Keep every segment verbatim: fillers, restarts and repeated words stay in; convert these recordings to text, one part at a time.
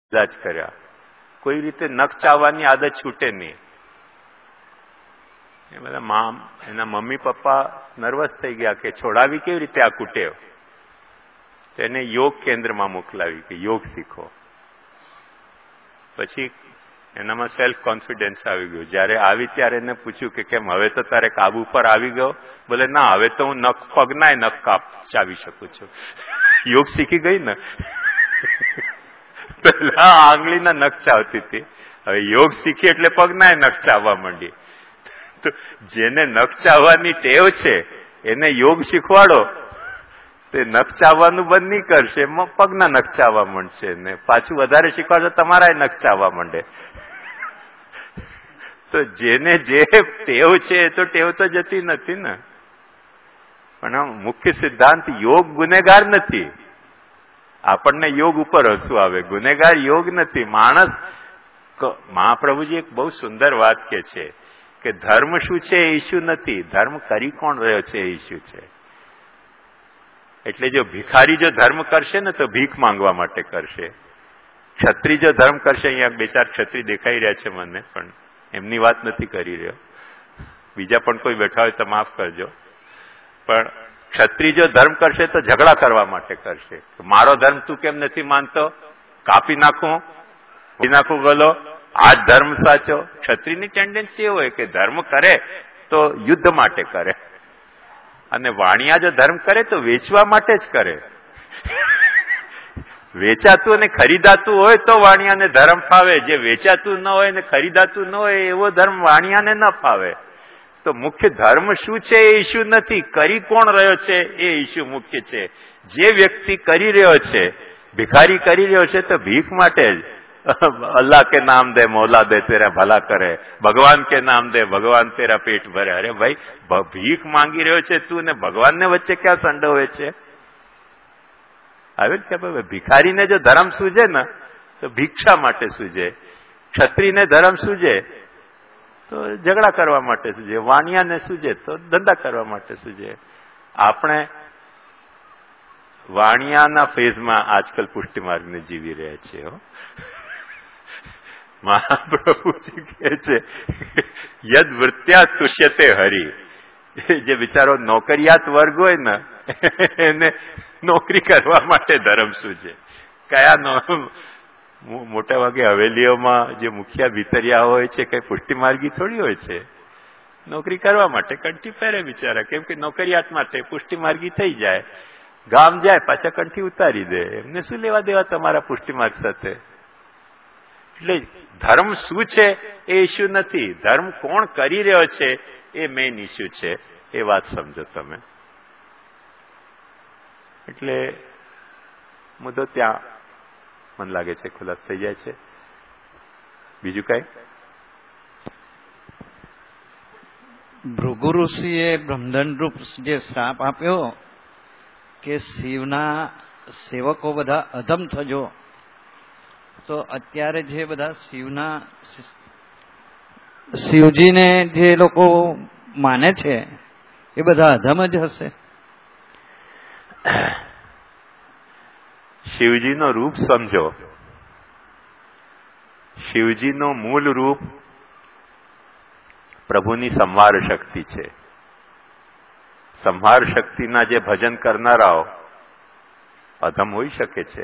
જ કર્યા. કોઈ રીતે નખ ચાવવાની આદત છૂટે નહીં. એ બધા મા એના મમ્મી પપ્પા નર્વસ થઈ ગયા કે છોડાવી કેવી રીતે આ કુટેવ. તેને યોગ કેન્દ્રમાં મોકલાવી કે યોગ શીખો. પછી એનામાં સેલ્ફ કોન્ફિડન્સ આવી ગયો. જયારે આવી ત્યારે એને પૂછ્યું કે કેમ હવે તો તારે કાબુ પર આવી ગયો? બોલે ના, હવે તો હું નખ પગનાય નખ કાપ ચાવી શકું છું. યોગ શીખી ગઈ ને. પેલા આંગળીના નખ ચાવતી હતી, હવે યોગ શીખી એટલે પગનાય નખ ચાવવા માંડી. તો જેને નખ ચાવવાની ટેવ છે એને યોગ શીખવાડો તે નખ ચાવવાનું બંધ નહીં કરશે, પગના નખ ચાવવા માંડશે. ને પાછું વધારે શીખવાડો તમારા નખ ચાવવા માંડે. તો જેને જે ટેવ છે એ તો ટેવ તો જતી નથી ને. પણ મુખ્ય સિદ્ધાંત યોગ ગુનેગાર નથી. આપણને યોગ ઉપર હસવું આવે, ગુનેગાર યોગ નથી. માણસ, મહાપ્રભુજી એક બહુ સુંદર વાત કે છે કે ધર્મ શું છે એ ઇસ્યુ નથી, ધર્મ કરી કોણ રહ્યો છે એ ઇસ્યુ છે. એટલે જો ભિખારી જો ધર્મ કરશે ને તો ભીખ માંગવા માટે કરશે. ક્ષત્રિય જો ધર્મ કરશે, અહીંયા બે ચાર ક્ષત્રિય દેખાઈ રહ્યા છે મને, પણ એમની વાત નથી કરી રહ્યો, બીજા પણ કોઈ બેઠા હોય તો માફ કરજો. પણ ક્ષત્રિય જો ધર્મ કરશે તો ઝઘડા કરવા માટે કરશે. મારો ધર્મ તું કેમ નથી માનતો, કાપી નાખું, કાપી નાખું ગલો, આ ધર્મ સાચો. ક્ષત્રિયની ટેન્ડન્સી એ હોય કે ધર્મ કરે તો યુદ્ધ માટે કરે, અને વાણિયા જો ધર્મ કરે તો વેચવા માટે જ કરે. વેચાતું અને ખરીદાતું હોય તો વાણિયાને ધર્મ ફાવે. જે વેચાતું ન હોય ને ખરીદાતું ન હોય એવો ધર્મ વાણિયાને ન ફાવે. તો મુખ્ય ધર્મ શું છે એ ઇસ્યુ નથી, કરી કોણ રહ્યો છે એ ઇસ્યુ મુખ્ય છે. જે વ્યક્તિ કરી રહ્યો છે, ભિખારી કરી રહ્યો છે તો ભીખ માટે જ. અલ્લાહ કે નામ દે મૌલા દે તેરા ભલા કરે, ભગવાન કે નામ દે ભગવાન તેરા પેટ ભરે. અરે ભાઈ, ભીખ માંગી રહ્યો છે તું ને ભગવાનને વચ્ચે ક્યાં સંડોવે છે? હવે કે ભિખારીને જો ધર્મ સૂજે ને તો ભિક્ષા માટે સૂજે, ક્ષત્રિયને ધર્મ સૂજે તો ઝઘડા કરવા માટે સૂજે, વાણિયાને સૂજે તો ધંધા કરવા માટે સૂજે. આપણે વાણિયાના ફેઝમાં આજકાલ પુષ્ટિ માર્ગને જીવી રહ્યા છીએ. મહાપ્રભુજી કહે છે યદ વૃત્યા તુષ્યતે હરિ. જે બિચારો નોકરિયાત વર્ગ હોય ને એને નોકરી કરવા માટે ધર્મ સૂજે. કયા મોટા ભાગે હવેલીઓમાં જે મુખિયા ભીતરિયા હોય છે કઈ પુષ્ટિ માર્ગી થોડી હોય છે. નોકરી કરવા માટે કંઠી પહેરે બિચારા, કેમ કે નોકરિયાત માટે પુષ્ટિ માર્ગી થઈ જાય, ગામ જાય પાછા કંઠી ઉતારી દે. એમને શું લેવા દેવા તમારા પુષ્ટિ માર્ગ સાથે? એટલે ધર્મ શું છે એ ઇસ્યુ નથી, ધર્મ કોણ કરી રહ્યો છે એ મેઇન ઇસ્યુ છે. એ વાત સમજો તમે. એટલે મુદ્દો ત્યાં મને લાગે છે ખુલાસ થઈ જાય છે. બીજું કઈ? ભૃગુ ઋષિએ બ્રહ્મદંડ જે શ્રાપ આપ્યો કે શિવના સેવકો બધા અધમ થજો, તો અત્યારે જે બધા શિવના શિવજીને જે લોકો માને છે એ બધા અધમ જ હશે. શિવજીનો રૂપ સમજો. શિવજીનો મૂળ રૂપ પ્રભુની સંહાર શક્તિ છે. સંહાર શક્તિના જે ભજન કરનારાઓ અધમ હોઈ શકે છે,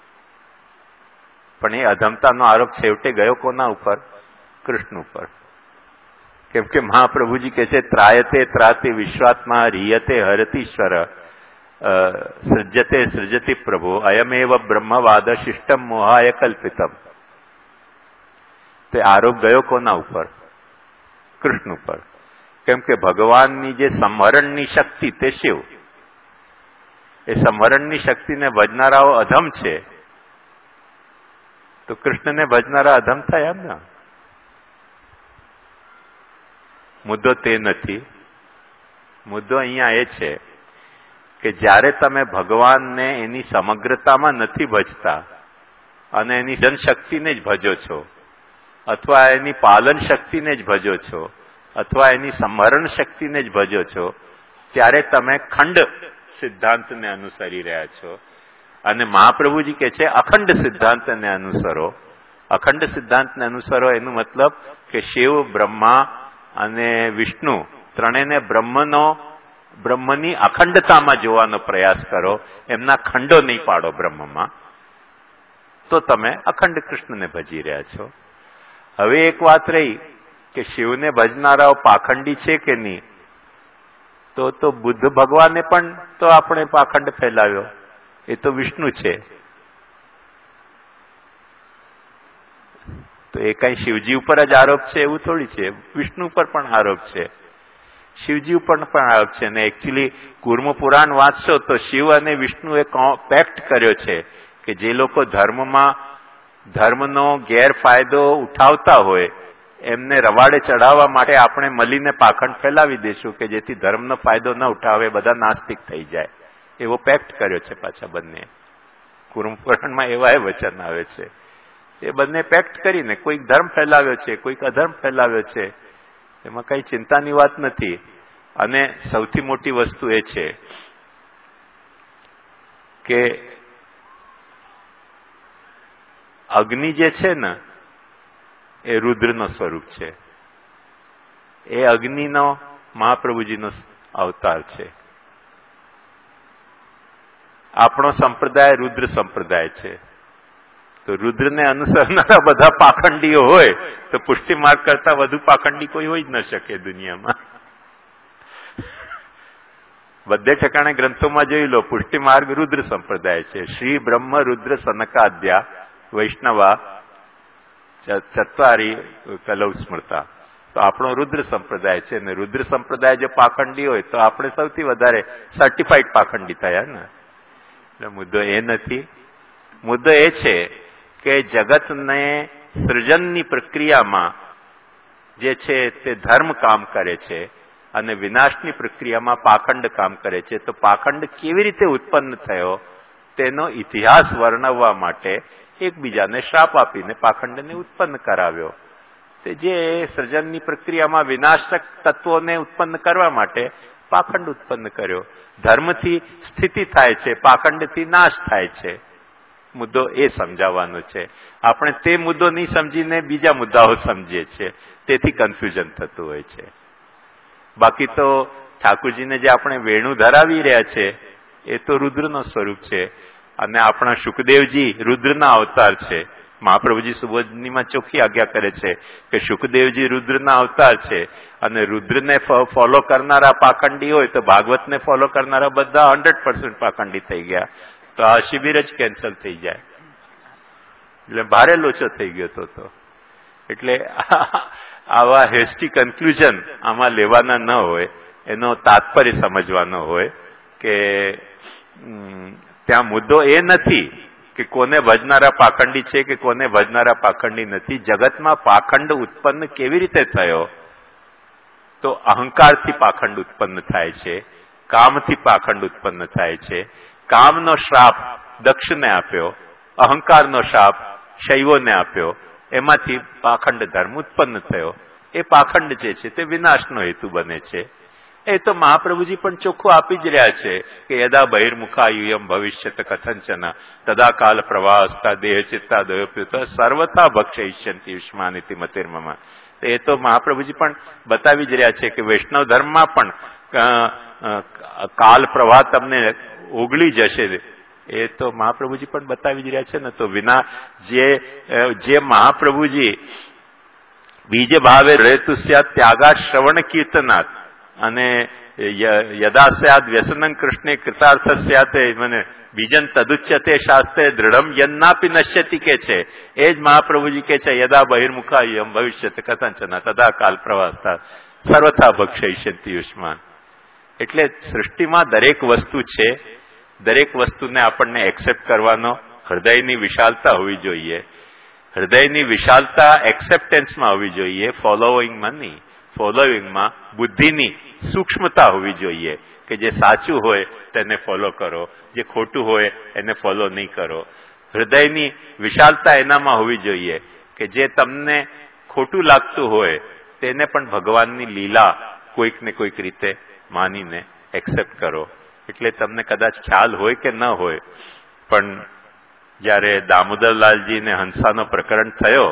પણ એ અધમતાનો આરોપ છેવટે ગયો કોના ઉપર? કૃષ્ણ ઉપર. કેમ કે મહાપ્રભુજી કહે છે ત્રાયતે ત્રાતે વિશ્વાત્મા રીયતે હરતીશ્વર સૃજ્યતે સૃજતિ પ્રભુ અયમેવ બ્રહ્મવાદ શિષ્ટમ મોહાય કલ્પિતમ. તે આરોપ ગયો કોના ઉપર? કૃષ્ણ ઉપર. કેમ કે ભગવાનની જે સંહરણની શક્તિ તે શિવ, એ સંહરણની શક્તિને ભજનારાઓ અધમ છે, તો કૃષ્ણને ભજનારા અધમ થાય એમ ને? મુદ્દો તે નથી. મુદ્દો અહીંયા એ છે કે જ્યારે તમે ભગવાનને એની સમગ્રતામાં નથી ભજતા અને એની જનશક્તિને જ ભજો છો, અથવા એની પાલન શક્તિને જ ભજો છો, અથવા એની સંહરણ શક્તિને જ ભજો છો, ત્યારે તમે ખંડ સિદ્ધાંતને અનુસરી રહ્યા છો. અને મહાપ્રભુજી કે છે અખંડ સિદ્ધાંતને અનુસરો. અખંડ સિદ્ધાંતને અનુસરો એનું મતલબ કે શિવ, બ્રહ્મા અને વિષ્ણુ ત્રણેયને બ્રહ્મનો બ્રહ્મની અખંડતામાં જોવાનો પ્રયાસ કરો, એમના ખંડો નહીં પાડો બ્રહ્મમાં, તો તમે અખંડ કૃષ્ણને ભજી રહ્યા છો. હવે એક વાત રહી કે શિવને ભજનારાઓ પાખંડી છે કે નહીં, તો તો બુદ્ધ ભગવાને પણ તો આપણે પાખંડ ફેલાવ્યો, એ તો વિષ્ણુ છે. તો એ કઈ શિવજી ઉપર જ આરોપ છે એવું થોડી છે, વિષ્ણુ ઉપર પણ આરોપ છે, શિવજી ઉપર પણ આરોપ છે. અને એકચ્યુઅલી કુર્મ પુરાણ વાંચશો તો શિવ અને વિષ્ણુએ પેક્ટ કર્યો છે કે જે લોકો ધર્મમાં ધર્મનો ગેરફાયદો ઉઠાવતા હોય એમને રવાડે ચડાવવા માટે આપણે મળીને પાખંડ ફેલાવી દઈશું કે જેથી ધર્મનો ફાયદો ન ઉઠાવે, બધા નાસ્તિક થઈ જાય, એવો પેક્ટ કર્યો છે પાછા બંને. કુર્મ પુરાણમાં એવા એ વચન આવે છે. એ બંને પેક્ટ કરીને કોઈક ધર્મ ફેલાવ્યો છે, કોઈક અધર્મ ફેલાવ્યો છે, એમાં કઈ ચિંતાની વાત નથી. અને સૌથી મોટી વસ્તુ એ છે કે અગ્નિ જે છે ને એ રુદ્રનો સ્વરૂપ છે. એ અગ્નિનો મહાપ્રભુજીનો અવતાર છે. આપણો સંપ્રદાય રુદ્ર સંપ્રદાય છે. તો રુદ્રને અનુસરનારા બધા પાખંડીઓ હોય તો પુષ્ટિ માર્ગ કરતા વધુ પાખંડી કોઈ હોય જ ન શકે દુનિયામાં. બધે ઠેકાણે ગ્રંથોમાં જોઈ લો, પુષ્ટિ માર્ગ રુદ્ર સંપ્રદાય છે. શ્રી બ્રહ્મ રુદ્ર સનકાદ્યા વૈષ્ણવા ચત્વારી કલૌ સ્મૃતા. તો આપણો રુદ્ર સંપ્રદાય છે ને રુદ્ર સંપ્રદાય જો પાખંડી હોય તો આપણે સૌથી વધારે સર્ટિફાઈડ પાખંડી થયા ને. એટલે મુદ્દો એ નથી. મુદ્દો એ છે કે જગતને સૃજનની પ્રક્રિયામાં જે છે તે ધર્મ કામ કરે છે અને વિનાશની પ્રક્રિયામાં પાખંડ કામ કરે છે. તો પાખંડ કેવી રીતે ઉત્પન્ન થયો તેનો ઇતિહાસ વર્ણવવા માટે એકબીજાને શ્રાપ આપીને પાખંડને ઉત્પન્ન કરાવ્યો. તે જે સર્જનની પ્રક્રિયામાં વિનાશક તત્વોને ઉત્પન્ન કરવા માટે પાખંડ ઉત્પન્ન કર્યો. ધર્મથી સ્થિતિ થાય છે, પાખંડથી નાશ થાય છે. મુદ્દો એ સમજાવવાનો છે. આપણે તે મુદ્દો નહીં સમજીને બીજા મુદ્દાઓ સમજીએ છીએ, તેથી કન્ફ્યુઝન થતું હોય છે. બાકી તો ઠાકુરજીને જે આપણે વેણુ ધરાવી રહ્યા છે એ તો રુદ્રનો સ્વરૂપ છે અને આપણા શુકદેવજી રુદ્રના અવતાર છે. મહાપ્રભુજી સુબોધનીમાં ચોખ્ખી આજ્ઞા કરે છે કે શુકદેવજી રુદ્રના અવતાર છે અને રુદ્રને ફોલો કરનારા પાખંડી હોય તો ભાગવતને ફોલો કરનારા બધા હંડ્રેડ પર્સન્ટ પાખંડી થઈ ગયા. તો આ શિબિર જ કેન્સલ થઈ જાય. એટલે ભારે લોચો થઈ ગયો તો તો એટલે આવા હેસ્ટી કન્ક્લુઝન આમાં લેવાના ન હોય, એનો તાત્પર્ય સમજવાનો હોય કે ત્યાં મુદ્દો એ નથી કે કોને ભજનારા પાખંડી છે કે કોને ભજનારા પાખંડી નથી. જગતમાં પાખંડ ઉત્પન્ન કેવી રીતે થયો? તો અહંકારથી પાખંડ ઉત્પન્ન થાય છે, કામથી પાખંડ ઉત્પન્ન થાય છે. કામનો શ્રાપ દક્ષને આપ્યો, અહંકારનો શ્રાપ શૈવોને આપ્યો, એમાંથી પાખંડ ધર્મ ઉત્પન્ન થયો. એ પાખંડ જે છે તે વિનાશનો હેતુ બને છે. એ તો મહાપ્રભુજી પણ ચોખ્ખું આપી જ રહ્યા છે કે યદા બહિર્મુખા યુયમ ભવિષ્યત કથંચન તદા કાલ પ્રવાસતા દેહ ચિત્તા દયોપ્યુત સર્વથા ભક્ષયિષ્યંતિ યુષ્માનિતિ મતિર્મમ. એ તો મહાપ્રભુજી પણ બતાવી જ રહ્યા છે કે વૈષ્ણવ ધર્મમાં પણ કાલ પ્રવાહ તમને ઓગળી જશે. એ તો મહાપ્રભુજી પણ બતાવી જ રહ્યા છે ને. તો વિના જે જે મહાપ્રભુજી બીજે ભાવે રહેતુ સ્યાત ત્યાગાત શ્રવણ કીર્તનાથ અને યદા સ્યાદ વ્યસનં કૃષ્ણે કૃતાર્થ સ્યાતે મને બીજન તદુચ્યતે શાસ્ત્રે દૃઢમ યન્નાપી નશ્યતિ કે છે. એ જ મહાપ્રભુજી કે છે યદા બહિર્મુખા યમ ભવિષ્યત કથંચન તદા કાલ પ્રવાસતા સર્વથા ભક્ષયિષ્યંતિ યુષ્માન. એટલે સૃષ્ટિમાં દરેક વસ્તુ છે, દરેક વસ્તુને આપણને એક્સેપ્ટ કરવાનો હૃદયની વિશાલતા હોવી જોઈએ. હૃદયની વિશાલતા એક્સેપ્ટન્સમાં હોવી જોઈએ, ફોલોઈંગમાં નહીં. ફોલોઈંગમાં બુદ્ધિની સૂક્ષ્મતા હોવી જોઈએ કે જે સાચું હોય તેને ફોલો કરો, જે ખોટું હોય એને ફોલો નહીં કરો. હૃદયની વિશાલતા એનામાં હોવી જોઈએ કે જે તમને ખોટું લાગતું હોય તેને પણ ભગવાનની લીલા કોઈક ને કોઈક રીતે માનીને એક્સેપ્ટ કરો. એટલે તમને કદાચ ખ્યાલ હોય કે ન હોય પણ જયારે દામોદરલાલજીને હંસાનો પ્રકરણ થયો,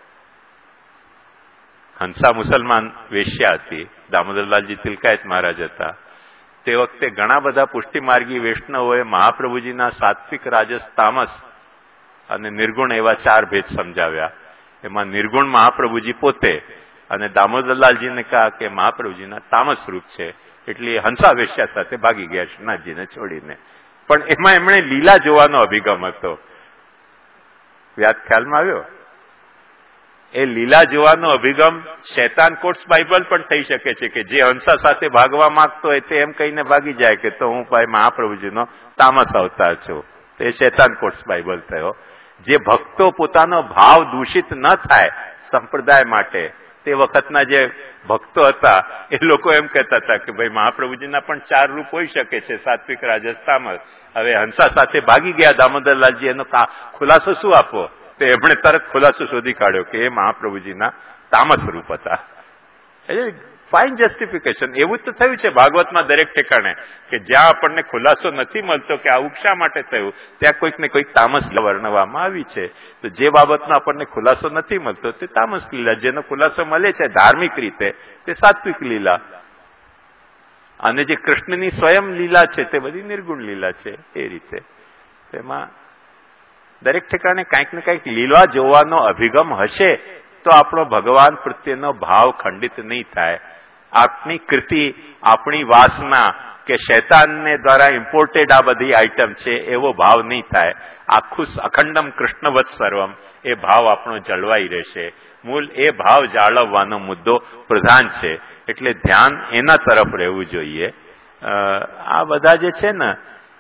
હંસા મુસલમાન વેશ્યા હતી, દામોદરલાલજી તિલકાયત મહારાજ હતા, તે વખતે ઘણા બધા પુષ્ટિમાર્ગી વૈષ્ણવોએ મહાપ્રભુજીના સાત્વિક, રાજસ, તામસ અને નિર્ગુણ એવા ચાર ભેદ સમજાવ્યા. એમાં નિર્ગુણ મહાપ્રભુજી પોતે અને દામોદરલાલજીને કહા કે મહાપ્રભુજીના તામસ રૂપ છે, એટલે હંસા વેશ્યા સાથે ભાગી ગયા શ્રીનાથજીને છોડીને. પણ એમાં એમણે લીલા જોવાનો અભિગમ હતો. વ્યાદ ખ્યાલમાં આવ્યો? એ લીલા જોવાનો અભિગમ શૈતાન કોટ્સ બાઇબલ પણ થઈ શકે છે કે જે હંસા સાથે ભાગવા માંગતો હોય તે એમ કહીને ભાગી જાય કે તો હું ભાઈ મહાપ્રભુજીનો તામસ અવતાર છું. તે શૈતાન કોટ્સ બાઇબલ થયો. જે ભક્તો પોતાનો ભાવ દૂષિત ન થાય સંપ્રદાય માટે, તે વખતના જે ભક્તો હતા એ લોકો એમ કહેતા હતા કે ભાઈ મહાપ્રભુજીના પણ ચાર રૂપ હોઈ શકે છે, સાત્વિક, રાજસ, તામસ. હવે હંસા સાથે ભાગી ગયા દામોદરલાલજી, એનો ખુલાસો શું આપો? તો એમણે તરત ખુલાસો શોધી કાઢ્યો કે એ મહાપ્રભુજીના તામસ રૂપ હતા. એટલે ફાઇન જસ્ટિફિકેશન. એવું તો થયું છે ભાગવતમાં દરેક ઠેકાણે કે જ્યાં આપણને ખુલાસો નથી મળતો કે આવું શા માટે થયું, ત્યાં કોઈક ને કોઈક તામસ વર્ણવવામાં આવી છે. તો જે બાબતનો આપણને ખુલાસો નથી મળતો તે તામસ લીલા, જેનો ખુલાસો મળે છે ધાર્મિક રીતે તે સાત્વિક લીલા, અને જે કૃષ્ણની સ્વયં લીલા છે તે બધી નિર્ગુણ લીલા છે. એ રીતે તેમાં દરેક ઠેકાણે કંઈક ને કંઈક લીલા જોવાનો અભિગમ હશે તો આપણો ભગવાન પ્રત્યેનો ભાવ ખંડિત નહીં થાય. આપણી કૃતિ, આપણી વાસના કે શૈતાનને દ્વારા ઇમ્પોર્ટેડ આ બધી આઈટમ છે એવો ભાવ નહીં થાય. આખું અખંડમ કૃષ્ણવત સર્વમ એ ભાવ આપણો જળવાઈ રહેશે. મૂળ એ ભાવ જાળવવાનો મુદ્દો પ્રધાન છે. એટલે ધ્યાન એના તરફ રહેવું જોઈએ. આ બધા જે છે ને,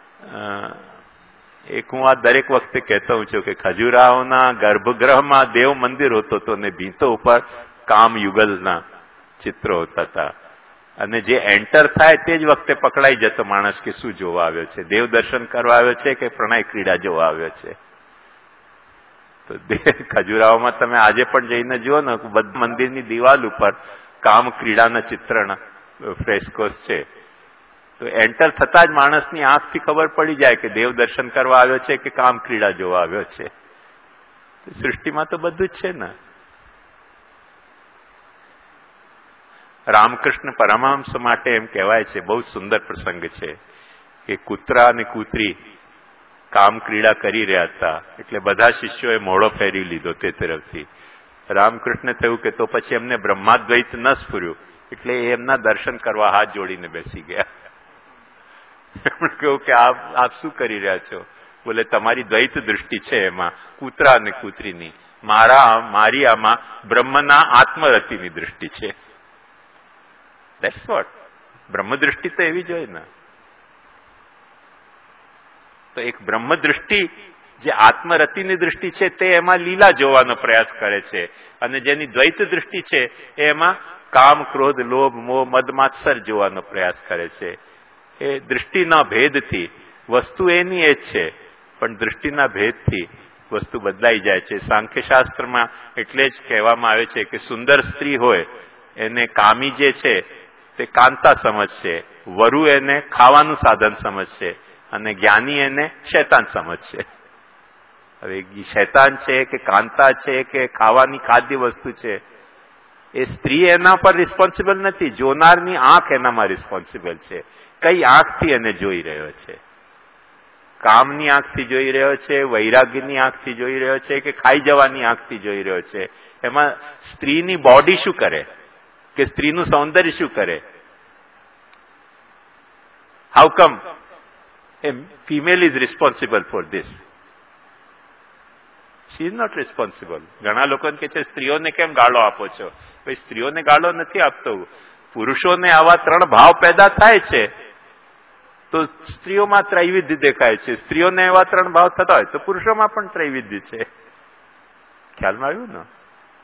એક હું આ દરેક વખતે કહેતો હું છું કે ખજુરાહોના ગર્ભગૃહમાં દેવ મંદિર હોતો હતો ને ભીંતો ઉપર કામ યુગલના ચિત્રો હોતા હતા, અને જે એન્ટર થાય તે જ વખતે પકડાઈ જતો માણસ કે શું જોવા આવ્યો છે, દેવ દર્શન કરવા આવ્યો છે કે પ્રણય ક્રીડા જોવા આવ્યો છે. તો ખજુરાહોમાં તમે આજે પણ જઈને જુઓ ને, બધ મંદિરની દિવાલ ઉપર કામ ક્રીડાના ચિત્રણ ફ્રેસ્કોસ છે. તો એન્ટર થતા જ માણસની આંખથી ખબર પડી જાય કે દેવ દર્શન કરવા આવ્યો છે કે કામ ક્રીડા જોવા આવ્યો છે. સૃષ્ટિમાં તો બધું જ છે ને. રામકૃષ્ણ પરમહંસ માટે એમ કહેવાય છે, બહુ સુંદર પ્રસંગ છે કે કૂતરા અને કૂતરી કામ ક્રીડા કરી રહ્યા હતા, એટલે બધા શિષ્યોએ મોઢો ફેરવી લીધો તે તરફથી. રામકૃષ્ણ થયું કે તો પછી એમને બ્રહ્માદ્વૈત ન સ્ફુર્યું, એટલે એ એમના દર્શન કરવા હાથ જોડીને બેસી ગયા. એમણે કહ્યું કે આપ આપ શું કરી રહ્યા છો? બોલે તમારી દ્વૈત દૃષ્ટિ છે એમાં, કૂતરા અને કૂતરીની. મારા મારી આમાં બ્રહ્મના આત્મરતિની દૃષ્ટિ છે. That's vote. બ્રહ્મદૃષ્ટિ તો એવી જ હોય ને. તો એક બ્રહ્મદૃષ્ટિ જે આત્મરતિની દૃષ્ટિ છે તે એમાં લીલા જોવાનો પ્રયાસ કરે છે, અને જેની દ્વૈત દૃષ્ટિ છે એમાં કામ, ક્રોધ, લોભ, મોહ, મદ, માત્સર જોવાનો પ્રયાસ કરે છે. એ દૃષ્ટિના ભેદથી વસ્તુ એની એ જ છે, પણ દૃષ્ટિના ભેદથી વસ્તુ બદલાઈ જાય છે. સાંખ્યશાસ્ત્રમાં એટલે જ કહેવામાં આવે છે કે સુંદર સ્ત્રી હોય એને કામી જે છે તે કાંતા સમજશે, વરુ એને ખાવાનું સાધન સમજશે, અને જ્ઞાની એને શૈતાન સમજશે. હવે શૈતાન છે કે કાંતા છે કે ખાવાની ખાદ્ય વસ્તુ છે, એ સ્ત્રી એના પર રિસ્પોન્સિબલ નથી, જોનારની આંખ એનામાં રિસ્પોન્સિબલ છે. કઈ આંખથી એને જોઈ રહ્યો છે? કામની આંખથી જોઈ રહ્યો છે, વૈરાગ્યની આંખથી જોઈ રહ્યો છે કે ખાઈ જવાની આંખથી જોઈ રહ્યો છે? એમાં સ્ત્રીની બોડી શું કરે કે સ્ત્રીનું સૌંદર્ય શું કરે? How come a female is responsible for this? She is not responsible. ઘણા લોકોને કે છે સ્ત્રીઓને કેમ ગાળો આપો છો? ભાઈ સ્ત્રીઓને ગાળો નથી આપતો. પુરુષોને આવા ત્રણ ભાવ પેદા થાય છે તો સ્ત્રીઓમાં ત્રૈવિધ્ય દેખાય છે. સ્ત્રીઓને એવા ત્રણ ભાવ થતા હોય તો પુરુષોમાં પણ ત્રૈવિધ્ય છે. ખ્યાલમાં આવ્યું ને?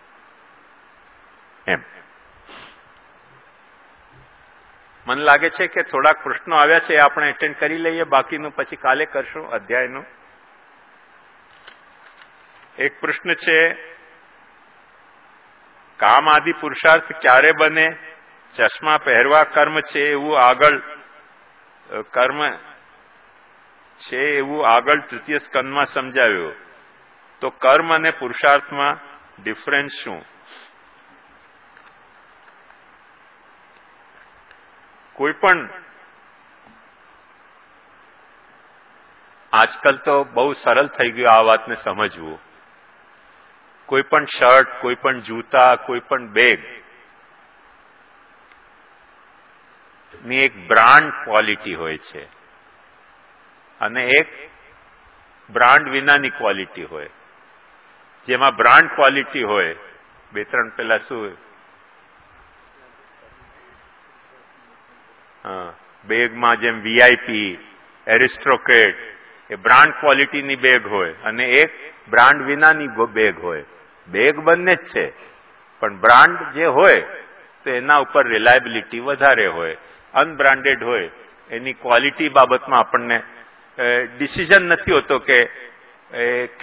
એમ મને લાગે છે કે થોડાક પ્રશ્નો આવ્યા છે, આપણે એટેન્ડ કરી લઈએ, બાકીનું પછી કાલે કરશું અધ્યાયનું. એક પ્રશ્ન છે, કામ આદિ પુરુષાર્થ ક્યારે બને? ચશ્મા પહેરવા કર્મ છે એવું આગળ કર્મ છે એવું આગળ તૃતીય સ્કંદમાં સમજાવ્યું. તો કર્મ અને પુરુષાર્થમાં ડિફરન્સ શું? કોઈ પણ આજકાલ તો બહુ સરળ થઈ ગયું આ વાતને સમજવું. કોઈ પણ શર્ટ, કોઈ પણ જૂતા, કોઈ પણ બેગ ની એક બ્રાન્ડ ક્વોલિટી હોય છે અને એક બ્રાન્ડ વિનાની ક્વોલિટી હોય. જેમાં બ્રાન્ડ ક્વોલિટી હોય, બે ત્રણ પેલા શું બેગમાં જેમ વીઆઈપી, એરિસ્ટોક્રેટ, એ બ્રાન્ડ ક્વોલિટીની બેગ હોય અને એક બ્રાન્ડ વિનાની બેગ હોય. બેગ બંને જ છે, પણ બ્રાન્ડ જે હોય તો એના ઉપર રિલાયબિલિટી વધારે હોય. અનબ્રાન્ડેડ હોય એની ક્વોલિટી બાબતમાં આપણને ડિસિઝન નથી હોતો કે